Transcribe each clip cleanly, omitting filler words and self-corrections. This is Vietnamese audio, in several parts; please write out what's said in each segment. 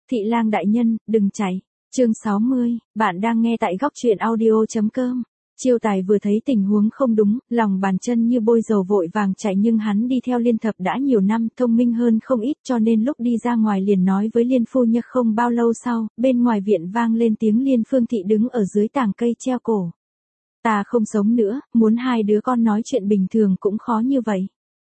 Thị lang đại nhân, đừng chạy. Chương 60, bạn đang nghe tại góc truyện audio.com. Chiêu Tài vừa thấy tình huống không đúng, lòng bàn chân như bôi dầu vội vàng chạy, nhưng hắn đi theo Liên Thập đã nhiều năm, thông minh hơn không ít, cho nên lúc đi ra ngoài liền nói với Liên phu nhân. Không bao lâu sau, bên ngoài viện vang lên tiếng Liên Phương Thị đứng ở dưới tàng cây treo cổ. Ta không sống nữa, muốn hai đứa con nói chuyện bình thường cũng khó như vậy.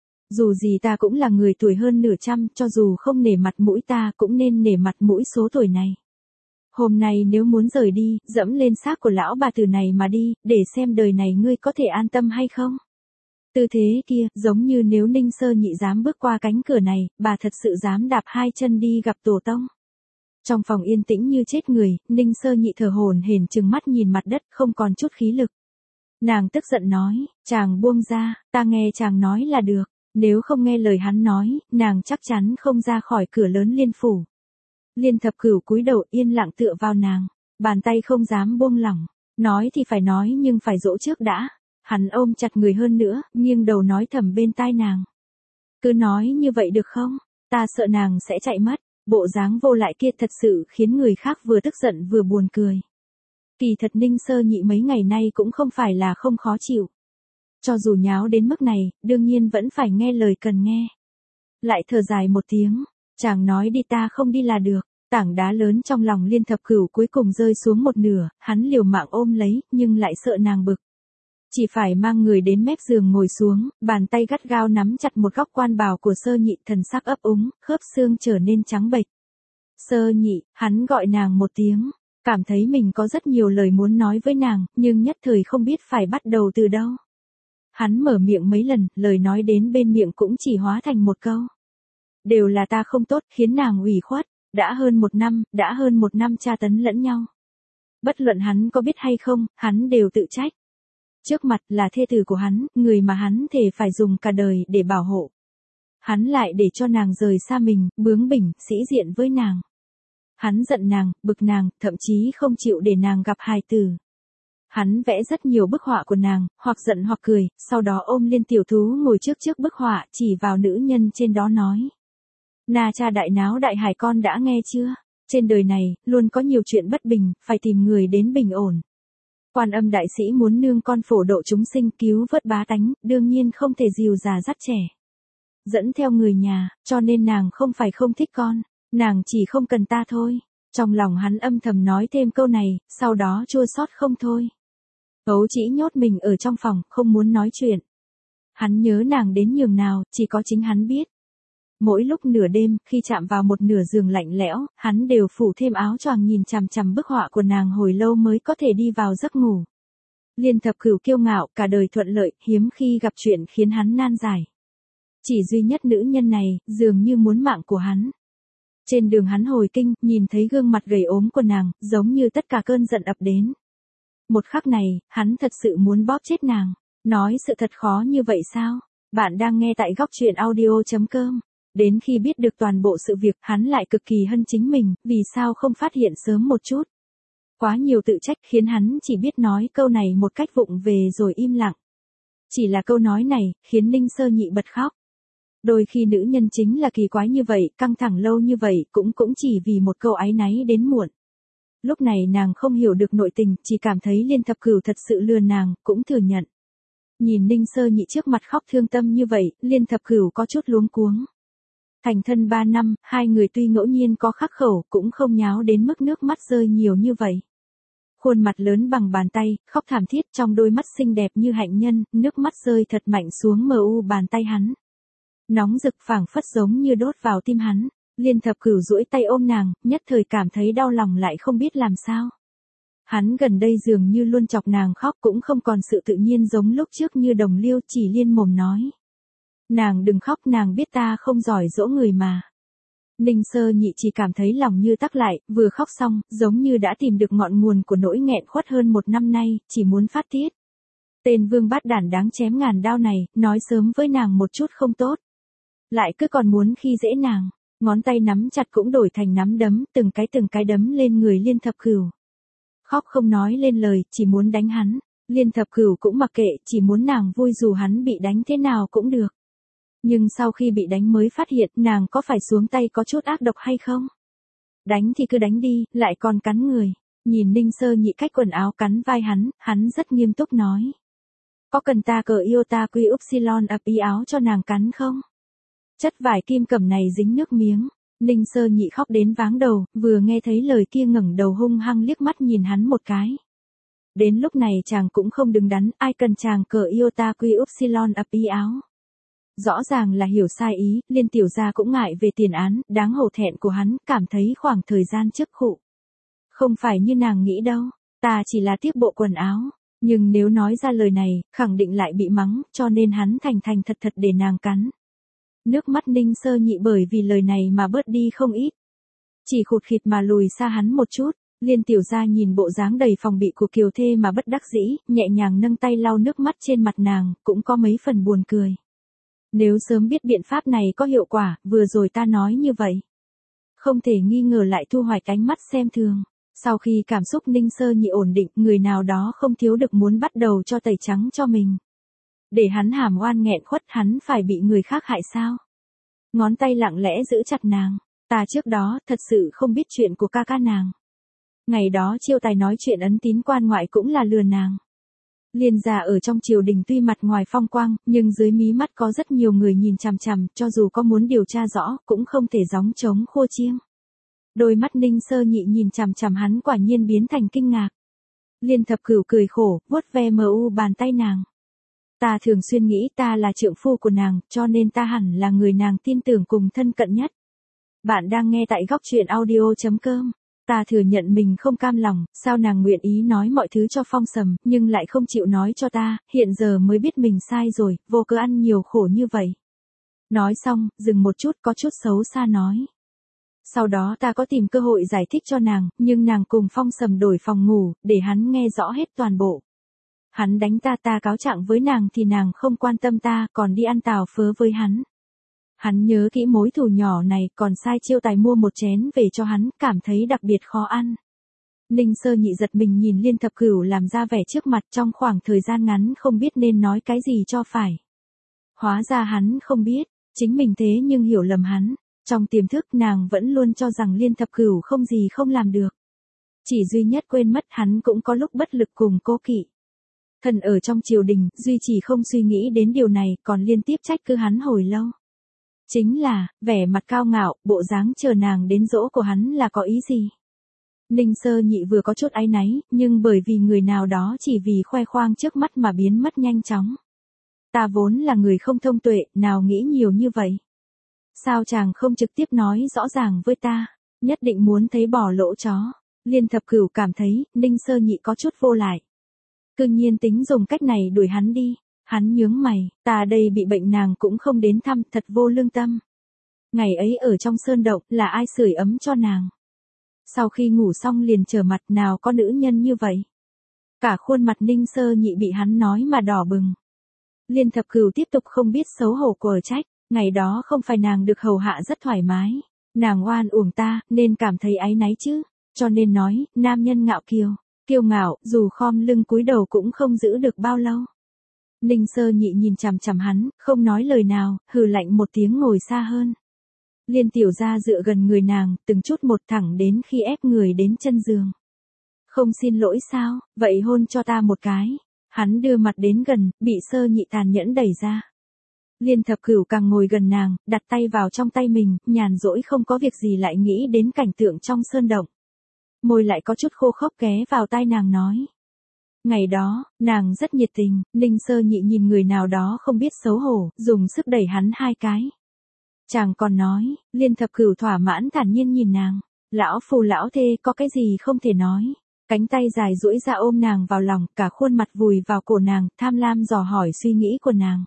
Dù gì ta cũng là người tuổi hơn nửa trăm, cho dù không nể mặt mũi ta cũng nên nể mặt mũi số tuổi này. Hôm nay nếu muốn rời đi, dẫm lên xác của lão bà tử này mà đi, để xem đời này ngươi có thể an tâm hay không. Tư thế kia, giống như nếu Ninh Sơ Nhị dám bước qua cánh cửa này, bà thật sự dám đạp hai chân đi gặp tổ tông. Trong phòng yên tĩnh như chết người, Ninh Sơ Nhị thở hổn hển trừng mắt nhìn mặt đất, không còn chút khí lực. Nàng tức giận nói, chàng buông ra, ta nghe chàng nói là được. Nếu không nghe lời hắn nói, nàng chắc chắn không ra khỏi cửa lớn Liên phủ. Liên Thập Cửu cúi đầu yên lặng tựa vào nàng, bàn tay không dám buông lỏng. Nói thì phải nói nhưng phải dỗ trước đã. Hắn ôm chặt người hơn nữa, nghiêng đầu nói thầm bên tai nàng. Cứ nói như vậy được không? Ta sợ nàng sẽ chạy mất. Bộ dáng vô lại kia thật sự khiến người khác vừa tức giận vừa buồn cười. Kỳ thật Ninh Sơ Nhị mấy ngày nay cũng không phải là không khó chịu. Cho dù nháo đến mức này, đương nhiên vẫn phải nghe lời cần nghe. Lại thở dài một tiếng, chàng nói đi ta không đi là được. Tảng đá lớn trong lòng Liên Thập Cửu cuối cùng rơi xuống một nửa, hắn liều mạng ôm lấy, nhưng lại sợ nàng bực. Chỉ phải mang người đến mép giường ngồi xuống, bàn tay gắt gao nắm chặt một góc quan bào của Sơ Nhị, thần sắc ấp úng, khớp xương trở nên trắng bệch. Sơ Nhị, hắn gọi nàng một tiếng, cảm thấy mình có rất nhiều lời muốn nói với nàng, nhưng nhất thời không biết phải bắt đầu từ đâu. Hắn mở miệng mấy lần, lời nói đến bên miệng cũng chỉ hóa thành một câu. Đều là ta không tốt, khiến nàng ủy khuất, đã hơn một năm tra tấn lẫn nhau. Bất luận hắn có biết hay không, hắn đều tự trách. Trước mặt là thê tử của hắn, người mà hắn thề phải dùng cả đời để bảo hộ. Hắn lại để cho nàng rời xa mình, bướng bỉnh, sĩ diện với nàng. Hắn giận nàng, bực nàng, thậm chí không chịu để nàng gặp hài tử. Hắn vẽ rất nhiều bức họa của nàng, hoặc giận hoặc cười, sau đó ôm Liên tiểu thú ngồi trước bức họa, chỉ vào nữ nhân trên đó nói. Na cha đại náo đại hải con đã nghe chưa? Trên đời này, luôn có nhiều chuyện bất bình, phải tìm người đến bình ổn. Quan Âm đại sĩ muốn nương con phổ độ chúng sinh, cứu vớt bá tánh, đương nhiên không thể dìu già dắt trẻ. Dẫn theo người nhà, cho nên nàng không phải không thích con, nàng chỉ không cần ta thôi. Trong lòng hắn âm thầm nói thêm câu này, sau đó chua xót không thôi. Ấu Chỉ nhốt mình ở trong phòng, không muốn nói chuyện. Hắn nhớ nàng đến nhường nào, chỉ có chính hắn biết. Mỗi lúc nửa đêm, khi chạm vào một nửa giường lạnh lẽo, hắn đều phủ thêm áo choàng nhìn chằm chằm bức họa của nàng hồi lâu mới có thể đi vào giấc ngủ. Liên Thập Cửu kiêu ngạo, cả đời thuận lợi, hiếm khi gặp chuyện khiến hắn nan giải. Chỉ duy nhất nữ nhân này, dường như muốn mạng của hắn. Trên đường hắn hồi kinh, nhìn thấy gương mặt gầy ốm của nàng, giống như tất cả cơn giận ập đến. Một khắc này, hắn thật sự muốn bóp chết nàng. Nói sự thật khó như vậy sao? Bạn đang nghe tại góc truyện audio.com. Đến khi biết được toàn bộ sự việc, hắn lại cực kỳ hân chính mình, vì sao không phát hiện sớm một chút. Quá nhiều tự trách khiến hắn chỉ biết nói câu này một cách vụng về rồi im lặng. Chỉ là câu nói này, khiến Ninh Sơ Nhị bật khóc. Đôi khi nữ nhân chính là kỳ quái như vậy, căng thẳng lâu như vậy, cũng chỉ vì một câu áy náy đến muộn. Lúc này nàng không hiểu được nội tình, chỉ cảm thấy Liên Thập Cửu thật sự lừa nàng, cũng thừa nhận. Nhìn Ninh Sơ Nhị trước mặt khóc thương tâm như vậy, Liên Thập Cửu có chút luống cuống. Thành thân 3 năm, hai người tuy ngẫu nhiên có khắc khẩu, cũng không nháo đến mức nước mắt rơi nhiều như vậy. Khuôn mặt lớn bằng bàn tay, khóc thảm thiết, trong đôi mắt xinh đẹp như hạnh nhân, nước mắt rơi thật mạnh xuống mờ u bàn tay hắn. Nóng rực phảng phất giống như đốt vào tim hắn. Liên Thập Cửu duỗi tay ôm nàng, nhất thời cảm thấy đau lòng lại không biết làm sao. Hắn gần đây dường như luôn chọc nàng khóc, cũng không còn sự tự nhiên giống lúc trước như đồng liêu, chỉ liên mồm nói. Nàng đừng khóc, nàng biết ta không giỏi dỗ người mà. Ninh Sơ Nhị chỉ cảm thấy lòng như tắc lại, vừa khóc xong, giống như đã tìm được ngọn nguồn của nỗi nghẹn khuất hơn một năm nay, chỉ muốn phát tiết. Tên vương bát đản đáng chém ngàn đao này, nói sớm với nàng một chút không tốt. Lại cứ còn muốn khi dễ nàng, ngón tay nắm chặt cũng đổi thành nắm đấm, từng cái đấm lên người Liên Thập Cửu. Khóc không nói lên lời, chỉ muốn đánh hắn. Liên Thập Cửu cũng mặc kệ, chỉ muốn nàng vui, dù hắn bị đánh thế nào cũng được. Nhưng sau khi bị đánh mới phát hiện nàng có phải xuống tay có chút ác độc hay không. Đánh thì cứ đánh đi, lại còn cắn người. Nhìn Ninh Sơ Nhị cách quần áo cắn vai hắn rất nghiêm túc nói. Có cần ta cờ yêu ta quy upsilon ập y áo cho nàng cắn không? Chất vải kim cẩm này dính nước miếng. Ninh Sơ Nhị khóc đến váng đầu, vừa nghe thấy lời kia ngẩng đầu hung hăng liếc mắt nhìn hắn một cái. Đến lúc này chàng cũng không đứng đắn, ai cần chàng cờ yêu ta quy upsilon ập y áo. Rõ ràng là hiểu sai ý, Liên tiểu gia cũng ngại về tiền án, đáng hổ thẹn của hắn, cảm thấy khoảng thời gian trước khụ. Không phải như nàng nghĩ đâu, ta chỉ là tiếc bộ quần áo. Nhưng nếu nói ra lời này, khẳng định lại bị mắng, cho nên hắn thành thành thật thật để nàng cắn. Nước mắt Ninh Sơ Nhị bởi vì lời này mà bớt đi không ít. Chỉ khụt khịt mà lùi xa hắn một chút, Liên tiểu gia nhìn bộ dáng đầy phòng bị của Kiều Thê mà bất đắc dĩ, nhẹ nhàng nâng tay lau nước mắt trên mặt nàng, cũng có mấy phần buồn cười. Nếu sớm biết biện pháp này có hiệu quả, vừa rồi ta nói như vậy. Không thể nghi ngờ lại thu hoạch ánh mắt xem thường. Sau khi cảm xúc Ninh Sơ Nhị ổn định, người nào đó không thiếu được muốn bắt đầu cho tẩy trắng cho mình. Để hắn hàm oan nghẹn khuất, hắn phải bị người khác hại sao? Ngón tay lặng lẽ giữ chặt nàng. Ta trước đó thật sự không biết chuyện của ca ca nàng. Ngày đó Chiêu Tài nói chuyện ấn tín quan ngoại cũng là lừa nàng. Liên gia ở trong triều đình tuy mặt ngoài phong quang, nhưng dưới mí mắt có rất nhiều người nhìn chằm chằm, cho dù có muốn điều tra rõ, cũng không thể gióng trống khua chiêng. Đôi mắt Ninh Sơ Nhị nhìn chằm chằm hắn quả nhiên biến thành kinh ngạc. Liên Thập Cửu cười khổ, vuốt ve bàn tay nàng. Ta thường xuyên nghĩ ta là trượng phu của nàng, cho nên ta hẳn là người nàng tin tưởng cùng thân cận nhất. Bạn đang nghe tại góc truyện audio.com. Ta thừa nhận mình không cam lòng, sao nàng nguyện ý nói mọi thứ cho Phong Sầm, nhưng lại không chịu nói cho ta, hiện giờ mới biết mình sai rồi, vô cớ ăn nhiều khổ như vậy. Nói xong, dừng một chút có chút xấu xa nói. Sau đó ta có tìm cơ hội giải thích cho nàng, nhưng nàng cùng Phong Sầm đổi phòng ngủ, để hắn nghe rõ hết toàn bộ. Hắn đánh ta cáo trạng với nàng thì nàng không quan tâm ta, còn đi ăn tàu phớ với hắn. Hắn nhớ kỹ mối thù nhỏ này, còn sai Chiêu Tài mua một chén về cho hắn, cảm thấy đặc biệt khó ăn. Ninh Sơ Nhị giật mình nhìn Liên Thập Cửu làm ra vẻ trước mặt, trong khoảng thời gian ngắn không biết nên nói cái gì cho phải. Hóa ra hắn không biết, chính mình thế nhưng hiểu lầm hắn. Trong tiềm thức nàng vẫn luôn cho rằng Liên Thập Cửu không gì không làm được. Chỉ duy nhất quên mất hắn cũng có lúc bất lực cùng cố kỵ. Thần ở trong triều đình, duy chỉ không suy nghĩ đến điều này, còn liên tiếp trách cứ hắn hồi lâu. Chính là, vẻ mặt cao ngạo, bộ dáng chờ nàng đến dỗ của hắn là có ý gì? Ninh Sơ Nhị vừa có chút áy náy, nhưng bởi vì người nào đó chỉ vì khoe khoang trước mắt mà biến mất nhanh chóng. Ta vốn là người không thông tuệ, nào nghĩ nhiều như vậy? Sao chàng không trực tiếp nói rõ ràng với ta? Nhất định muốn thấy bỏ lỗ chó. Liên Thập Cửu cảm thấy, Ninh Sơ Nhị có chút vô lại. Cư nhiên tính dùng cách này đuổi hắn đi. Hắn nhướng mày, ta đây bị bệnh nàng cũng không đến thăm, thật vô lương tâm. Ngày ấy ở trong sơn động, là ai sưởi ấm cho nàng? Sau khi ngủ xong liền trở mặt, nào có nữ nhân như vậy? Cả khuôn mặt Ninh Sơ Nhị bị hắn nói mà đỏ bừng. Liên Thập Cửu tiếp tục không biết xấu hổ quở trách, ngày đó không phải nàng được hầu hạ rất thoải mái. Nàng oan uổng ta, nên cảm thấy áy náy chứ. Cho nên nói, nam nhân ngạo kiêu, kiêu ngạo, dù khom lưng cúi đầu cũng không giữ được bao lâu. Ninh Sơ Nhị nhìn chằm chằm hắn, không nói lời nào, hừ lạnh một tiếng ngồi xa hơn. Liên tiểu gia dựa gần người nàng, từng chút một thẳng đến khi ép người đến chân giường. Không xin lỗi sao, vậy hôn cho ta một cái. Hắn đưa mặt đến gần, bị Sơ Nhị tàn nhẫn đẩy ra. Liên Thập Cửu càng ngồi gần nàng, đặt tay vào trong tay mình, nhàn rỗi không có việc gì lại nghĩ đến cảnh tượng trong sơn động. Môi lại có chút khô khốc ghé vào tai nàng nói. Ngày đó, nàng rất nhiệt tình, Ninh Sơ Nhị nhìn người nào đó không biết xấu hổ, dùng sức đẩy hắn hai cái. Chàng còn nói, Liên Thập Cửu thỏa mãn thản nhiên nhìn nàng. Lão phù lão thê có cái gì không thể nói. Cánh tay dài duỗi ra ôm nàng vào lòng, cả khuôn mặt vùi vào cổ nàng, tham lam dò hỏi suy nghĩ của nàng.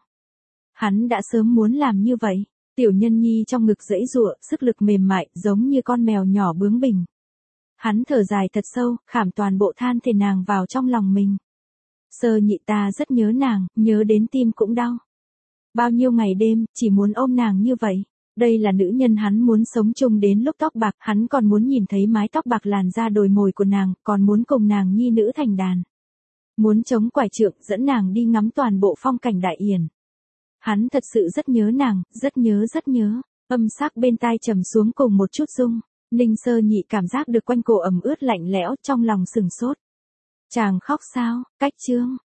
Hắn đã sớm muốn làm như vậy. Tiểu nhân nhi trong ngực giãy giụa, sức lực mềm mại, giống như con mèo nhỏ bướng bỉnh. Hắn thở dài thật sâu, khảm toàn bộ than thể nàng vào trong lòng mình. Sơ Nhị ta rất nhớ nàng, nhớ đến tim cũng đau. Bao nhiêu ngày đêm, chỉ muốn ôm nàng như vậy. Đây là nữ nhân hắn muốn sống chung đến lúc tóc bạc, hắn còn muốn nhìn thấy mái tóc bạc làn da đồi mồi của nàng, còn muốn cùng nàng nhi nữ thành đàn. Muốn chống quải trượng, dẫn nàng đi ngắm toàn bộ phong cảnh đại yển. Hắn thật sự rất nhớ nàng, rất nhớ. Âm sắc bên tai trầm xuống cùng một chút rung. Ninh Sơ Nhị cảm giác được quanh cổ ẩm ướt lạnh lẽo, trong lòng sừng sốt. Chàng khóc sao, Cách Trương,